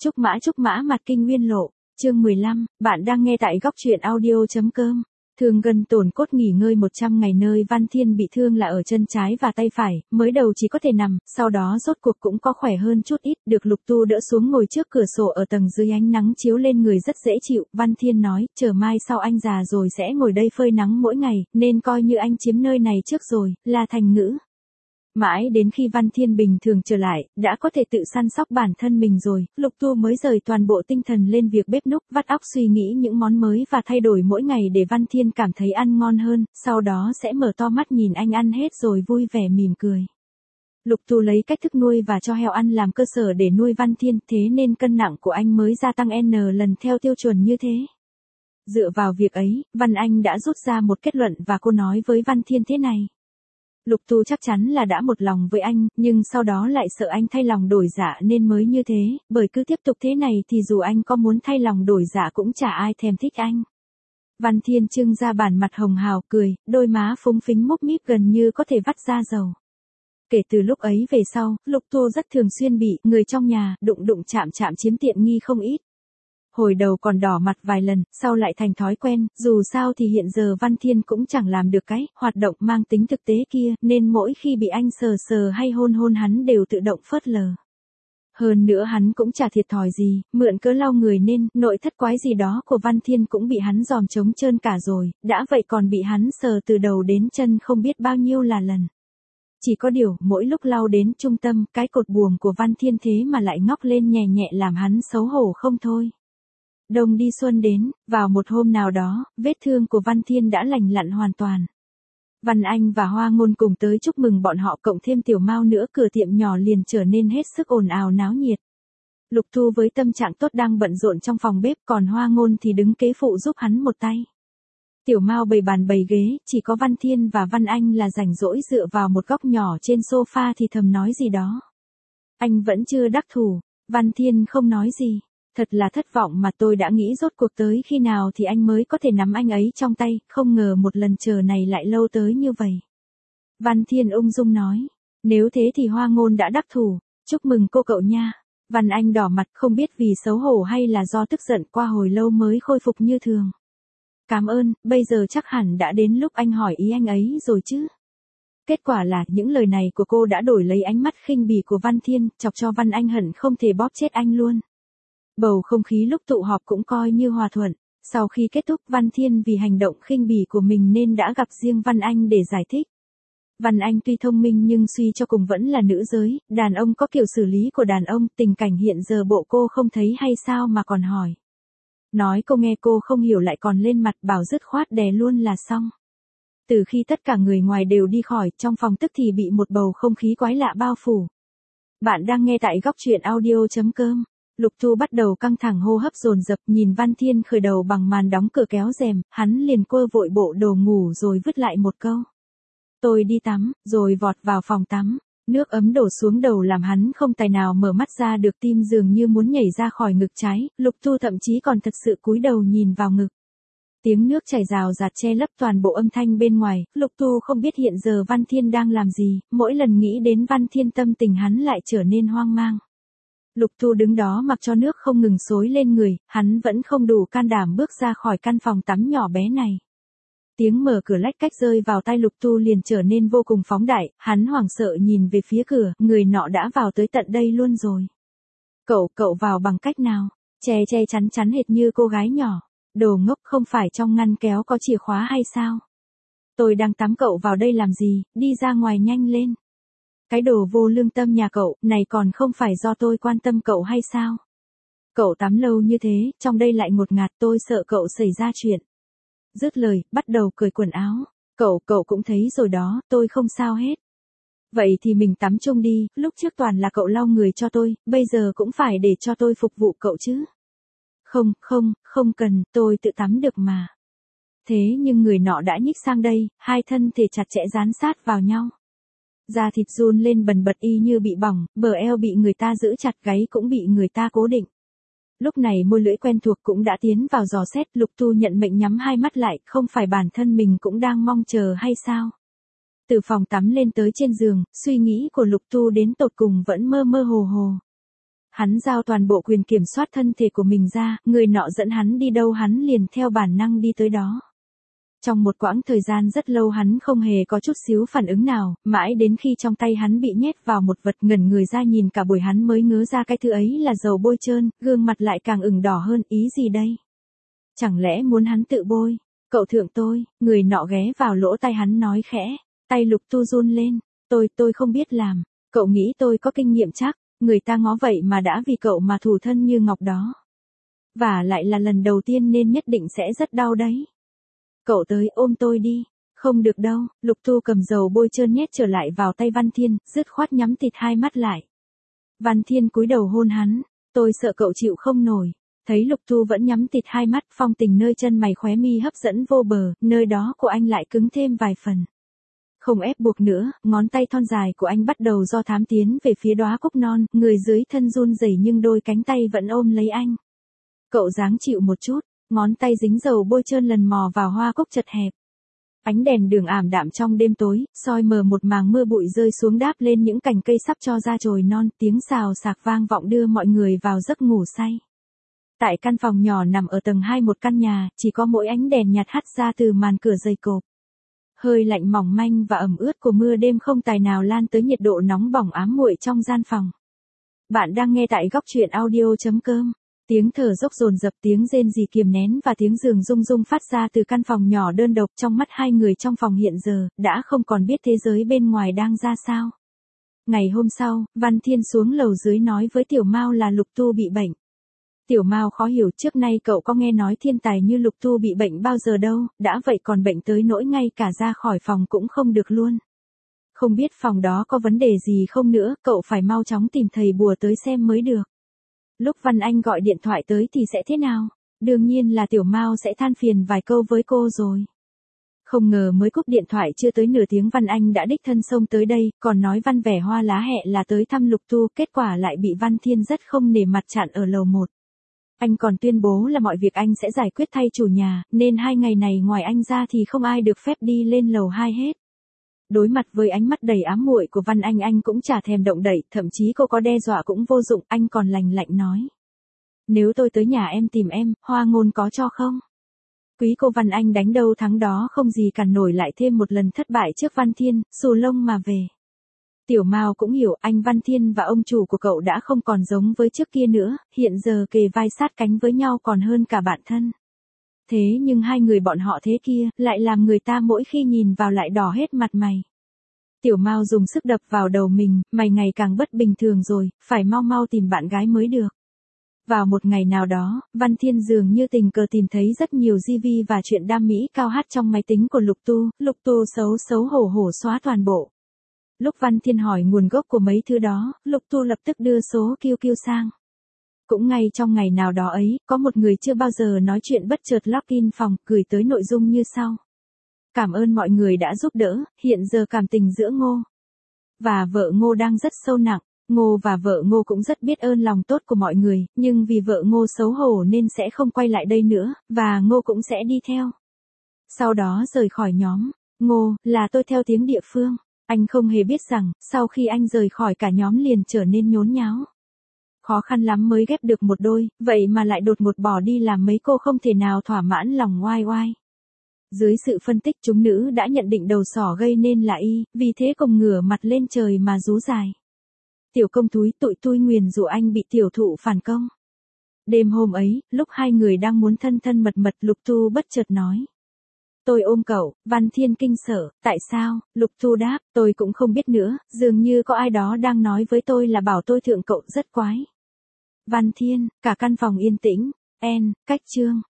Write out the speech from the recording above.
Trúc mã mặt kinh nguyên lộ, chương 15, bạn đang nghe tại góc truyện audio.com. Thương gân tổn cốt nghỉ ngơi 100 ngày nơi Văn Thiên bị thương là ở chân trái và tay phải, mới đầu chỉ có thể nằm, sau đó rốt cuộc cũng có khỏe hơn chút ít, được Lục Tu đỡ xuống ngồi trước cửa sổ ở tầng dưới ánh nắng chiếu lên người rất dễ chịu. Văn Thiên nói, chờ mai sau anh già rồi sẽ ngồi đây phơi nắng mỗi ngày, nên coi như anh chiếm nơi này trước rồi, là thành ngữ. Mãi đến khi Văn Thiên bình thường trở lại, đã có thể tự săn sóc bản thân mình rồi, Lục Tu mới rời toàn bộ tinh thần lên việc bếp núc, vắt óc suy nghĩ những món mới và thay đổi mỗi ngày để Văn Thiên cảm thấy ăn ngon hơn, sau đó sẽ mở to mắt nhìn anh ăn hết rồi vui vẻ mỉm cười. Lục Tu lấy cách thức nuôi và cho heo ăn làm cơ sở để nuôi Văn Thiên, thế nên cân nặng của anh mới gia tăng N lần theo tiêu chuẩn như thế. Dựa vào việc ấy, Văn Anh đã rút ra một kết luận và cô nói với Văn Thiên thế này. Lục Tu chắc chắn là đã một lòng với anh, nhưng sau đó lại sợ anh thay lòng đổi dạ nên mới như thế, bởi cứ tiếp tục thế này thì dù anh có muốn thay lòng đổi dạ cũng chả ai thèm thích anh. Văn Thiên trưng ra bản mặt hồng hào cười, đôi má phúng phính múc míp gần như có thể vắt ra dầu. Kể từ lúc ấy về sau, Lục Tu rất thường xuyên bị người trong nhà đụng chạm chiếm tiện nghi không ít. Hồi đầu còn đỏ mặt vài lần, sau lại thành thói quen, dù sao thì hiện giờ Văn Thiên cũng chẳng làm được cái hoạt động mang tính thực tế kia, nên mỗi khi bị anh sờ hay hôn hắn đều tự động phớt lờ. Hơn nữa hắn cũng chả thiệt thòi gì, mượn cớ lau người nên nội thất quái gì đó của Văn Thiên cũng bị hắn dòm trống trơn cả rồi, đã vậy còn bị hắn sờ từ đầu đến chân không biết bao nhiêu là lần. Chỉ có điều, mỗi lúc lau đến trung tâm, cái cột buồm của Văn Thiên thế mà lại ngóc lên nhẹ nhẹ làm hắn xấu hổ không thôi. Đông đi xuân đến, vào một hôm nào đó, vết thương của Văn Thiên đã lành lặn hoàn toàn. Văn Anh và Hoa Ngôn cùng tới chúc mừng bọn họ, cộng thêm Tiểu Mao nữa, cửa tiệm nhỏ liền trở nên hết sức ồn ào náo nhiệt. Lục Tu với tâm trạng tốt đang bận rộn trong phòng bếp, còn Hoa Ngôn thì đứng kế phụ giúp hắn một tay. Tiểu Mao bày bàn bày ghế, chỉ có Văn Thiên và Văn Anh là rảnh rỗi dựa vào một góc nhỏ trên sofa thì thầm nói gì đó. Anh vẫn chưa đắc thủ, Văn Thiên không nói gì. Thật là thất vọng mà, tôi đã nghĩ rốt cuộc tới khi nào thì anh mới có thể nắm anh ấy trong tay, không ngờ một lần chờ này lại lâu tới như vậy. Văn Thiên ung dung nói, nếu thế thì Hoa Ngôn đã đắc thủ, chúc mừng cô cậu nha. Văn Anh đỏ mặt không biết vì xấu hổ hay là do tức giận, qua hồi lâu mới khôi phục như thường. Cảm ơn, bây giờ chắc hẳn đã đến lúc anh hỏi ý anh ấy rồi chứ. Kết quả là những lời này của cô đã đổi lấy ánh mắt khinh bỉ của Văn Thiên, chọc cho Văn Anh hận không thể bóp chết anh luôn. Bầu không khí lúc tụ họp cũng coi như hòa thuận. Sau khi kết thúc, Văn Thiên vì hành động khinh bỉ của mình nên đã gặp riêng Văn Anh để giải thích. Văn Anh tuy thông minh nhưng suy cho cùng vẫn là nữ giới, đàn ông có kiểu xử lý của đàn ông, tình cảnh hiện giờ bộ cô không thấy hay sao mà còn hỏi. Nói cô nghe cô không hiểu lại còn lên mặt bảo dứt khoát đè luôn là xong. Từ khi tất cả người ngoài đều đi khỏi, trong phòng tức thì bị một bầu không khí quái lạ bao phủ. Bạn đang nghe tại góc truyện audio.com. Lục Tu bắt đầu căng thẳng, hô hấp dồn dập, nhìn Văn Thiên khởi đầu bằng màn đóng cửa kéo rèm, hắn liền quơ vội bộ đồ ngủ rồi vứt lại một câu. Tôi đi tắm, rồi vọt vào phòng tắm. Nước ấm đổ xuống đầu làm hắn không tài nào mở mắt ra được, tim dường như muốn nhảy ra khỏi ngực trái, Lục Tu thậm chí còn thật sự cúi đầu nhìn vào ngực. Tiếng nước chảy rào rạt che lấp toàn bộ âm thanh bên ngoài, Lục Tu không biết hiện giờ Văn Thiên đang làm gì, mỗi lần nghĩ đến Văn Thiên tâm tình hắn lại trở nên hoang mang. Lục Tu đứng đó mặc cho nước không ngừng xối lên người, hắn vẫn không đủ can đảm bước ra khỏi căn phòng tắm nhỏ bé này. Tiếng mở cửa lách cách rơi vào tai Lục Tu liền trở nên vô cùng phóng đại, hắn hoảng sợ nhìn về phía cửa, người nọ đã vào tới tận đây luôn rồi. Cậu vào bằng cách nào? Che chắn hệt như cô gái nhỏ. Đồ ngốc, không phải trong ngăn kéo có chìa khóa hay sao? Tôi đang tắm, cậu vào đây làm gì, đi ra ngoài nhanh lên. Cái đồ vô lương tâm nhà cậu, này còn không phải do tôi quan tâm cậu hay sao? Cậu tắm lâu như thế, trong đây lại ngột ngạt, tôi sợ cậu xảy ra chuyện. Dứt lời, bắt đầu cởi quần áo. Cậu cũng thấy rồi đó, tôi không sao hết. Vậy thì mình tắm chung đi, lúc trước toàn là cậu lau người cho tôi, bây giờ cũng phải để cho tôi phục vụ cậu chứ. Không cần, tôi tự tắm được mà. Thế nhưng người nọ đã nhích sang đây, hai thân thể chặt chẽ dán sát vào nhau. Da thịt run lên bần bật y như bị bỏng, bờ eo bị người ta giữ chặt, gáy cũng bị người ta cố định. Lúc này môi lưỡi quen thuộc cũng đã tiến vào dò xét, Lục Tu nhận mệnh nhắm hai mắt lại, không phải bản thân mình cũng đang mong chờ hay sao? Từ phòng tắm lên tới trên giường, suy nghĩ của Lục Tu đến tột cùng vẫn mơ mơ hồ hồ. Hắn giao toàn bộ quyền kiểm soát thân thể của mình ra, người nọ dẫn hắn đi đâu hắn liền theo bản năng đi tới đó. Trong một quãng thời gian rất lâu hắn không hề có chút xíu phản ứng nào, mãi đến khi trong tay hắn bị nhét vào một vật ngẩn người ra nhìn cả buổi hắn mới ngớ ra cái thứ ấy là dầu bôi trơn, gương mặt lại càng ửng đỏ hơn, ý gì đây? Chẳng lẽ muốn hắn tự bôi? Cậu thượng tôi, người nọ ghé vào lỗ tai hắn nói khẽ, tay Lục Tu run lên, tôi không biết làm, cậu nghĩ tôi có kinh nghiệm chắc, người ta ngó vậy mà đã vì cậu mà thủ thân như ngọc đó. Và lại là lần đầu tiên nên nhất định sẽ rất đau đấy. Cậu tới ôm tôi đi. Không được đâu, Lục Tu cầm dầu bôi trơn nhét trở lại vào tay Văn Thiên, dứt khoát nhắm tịt hai mắt lại. Văn Thiên cúi đầu hôn hắn, tôi sợ cậu chịu không nổi. Thấy Lục Tu vẫn nhắm tịt hai mắt, phong tình nơi chân mày khóe mi hấp dẫn vô bờ, nơi đó của anh lại cứng thêm vài phần. Không ép buộc nữa, ngón tay thon dài của anh bắt đầu do thám tiến về phía đóa cúc non, người dưới thân run rẩy nhưng đôi cánh tay vẫn ôm lấy anh. Cậu dáng chịu một chút, ngón tay dính dầu bôi trơn lần mò vào hoa cúc chật hẹp. Ánh đèn đường ảm đạm trong đêm tối, soi mờ một màng mưa bụi rơi xuống đáp lên những cành cây sắp cho ra chồi non, tiếng xào xạc vang vọng đưa mọi người vào giấc ngủ say. Tại căn phòng nhỏ nằm ở tầng 2 một căn nhà, chỉ có mỗi ánh đèn nhạt hắt ra từ màn cửa dày cộp. Hơi lạnh mỏng manh và ẩm ướt của mưa đêm không tài nào lan tới nhiệt độ nóng bỏng ám muội trong gian phòng. Bạn đang nghe tại góc truyện audio.com. Tiếng thở dốc dồn dập, tiếng rên rỉ kiềm nén và tiếng giường rung rung phát ra từ căn phòng nhỏ đơn độc. Trong mắt hai người trong phòng hiện giờ, đã không còn biết thế giới bên ngoài đang ra sao. Ngày hôm sau, Văn Thiên xuống lầu dưới nói với Tiểu Mao là Lục Tu bị bệnh. Tiểu Mao khó hiểu, trước nay cậu có nghe nói thiên tài như Lục Tu bị bệnh bao giờ đâu, đã vậy còn bệnh tới nỗi ngay cả ra khỏi phòng cũng không được luôn. Không biết phòng đó có vấn đề gì không nữa, cậu phải mau chóng tìm thầy bùa tới xem mới được. Lúc Văn Anh gọi điện thoại tới thì sẽ thế nào? Đương nhiên là Tiểu Mao sẽ than phiền vài câu với cô rồi. Không ngờ mới cúp điện thoại chưa tới nửa tiếng Văn Anh đã đích thân xông tới đây, còn nói Văn vẻ hoa lá hẹ là tới thăm Lục Tu, kết quả lại bị Văn Thiên rất không nể mặt chặn ở lầu 1. Anh còn tuyên bố là mọi việc anh sẽ giải quyết thay chủ nhà, nên 2 ngày này ngoài anh ra thì không ai được phép đi lên lầu 2 hết. Đối mặt với ánh mắt đầy ám muội của Văn Anh cũng chả thèm động đậy, thậm chí cô có đe dọa cũng vô dụng, anh còn lành lạnh nói. Nếu tôi tới nhà em tìm em, Hoa Ngôn có cho không? Quý cô Văn Anh đánh đâu thắng đó không gì cản nổi lại thêm một lần thất bại trước Văn Thiên, xù lông mà về. Tiểu Mao cũng hiểu anh Văn Thiên và ông chủ của cậu đã không còn giống với trước kia nữa, hiện giờ kề vai sát cánh với nhau còn hơn cả bạn thân. Thế nhưng hai người bọn họ thế kia, lại làm người ta mỗi khi nhìn vào lại đỏ hết mặt mày. Tiểu Mao dùng sức đập vào đầu mình, mày ngày càng bất bình thường rồi, phải mau mau tìm bạn gái mới được. Vào một ngày nào đó, Văn Thiên dường như tình cờ tìm thấy rất nhiều GV và chuyện đam mỹ cao hát trong máy tính của Lục Tu xấu hổ xóa toàn bộ. Lúc Văn Thiên hỏi nguồn gốc của mấy thứ đó, Lục Tu lập tức đưa số QQ sang. Cũng ngay trong ngày nào đó ấy, có một người chưa bao giờ nói chuyện bất chợt login phòng, gửi tới nội dung như sau. Cảm ơn mọi người đã giúp đỡ, hiện giờ cảm tình giữa Ngô và vợ Ngô đang rất sâu nặng. Ngô và vợ Ngô cũng rất biết ơn lòng tốt của mọi người, nhưng vì vợ Ngô xấu hổ nên sẽ không quay lại đây nữa, và Ngô cũng sẽ đi theo. Sau đó rời khỏi nhóm. Ngô, là tôi theo tiếng địa phương. Anh không hề biết rằng, sau khi anh rời khỏi cả nhóm liền trở nên nhốn nháo. Khó khăn lắm mới ghép được một đôi, vậy mà lại đột ngột bỏ đi làm mấy cô không thể nào thỏa mãn lòng oai oai. Dưới sự phân tích chúng nữ đã nhận định đầu sỏ gây nên là y, vì thế cùng ngửa mặt lên trời mà rú dài. Tiểu công túi tụi tôi nguyền rủa anh bị tiểu thụ phản công. Đêm hôm ấy, lúc hai người đang muốn thân thân mật mật, Lục Tu bất chợt nói. Tôi ôm cậu. Văn Thiên kinh sợ, tại sao? Lục Tu đáp, tôi cũng không biết nữa, dường như có ai đó đang nói với tôi là bảo tôi thượng cậu rất quái. Văn Thiên, cả căn phòng yên tĩnh. Cách chương.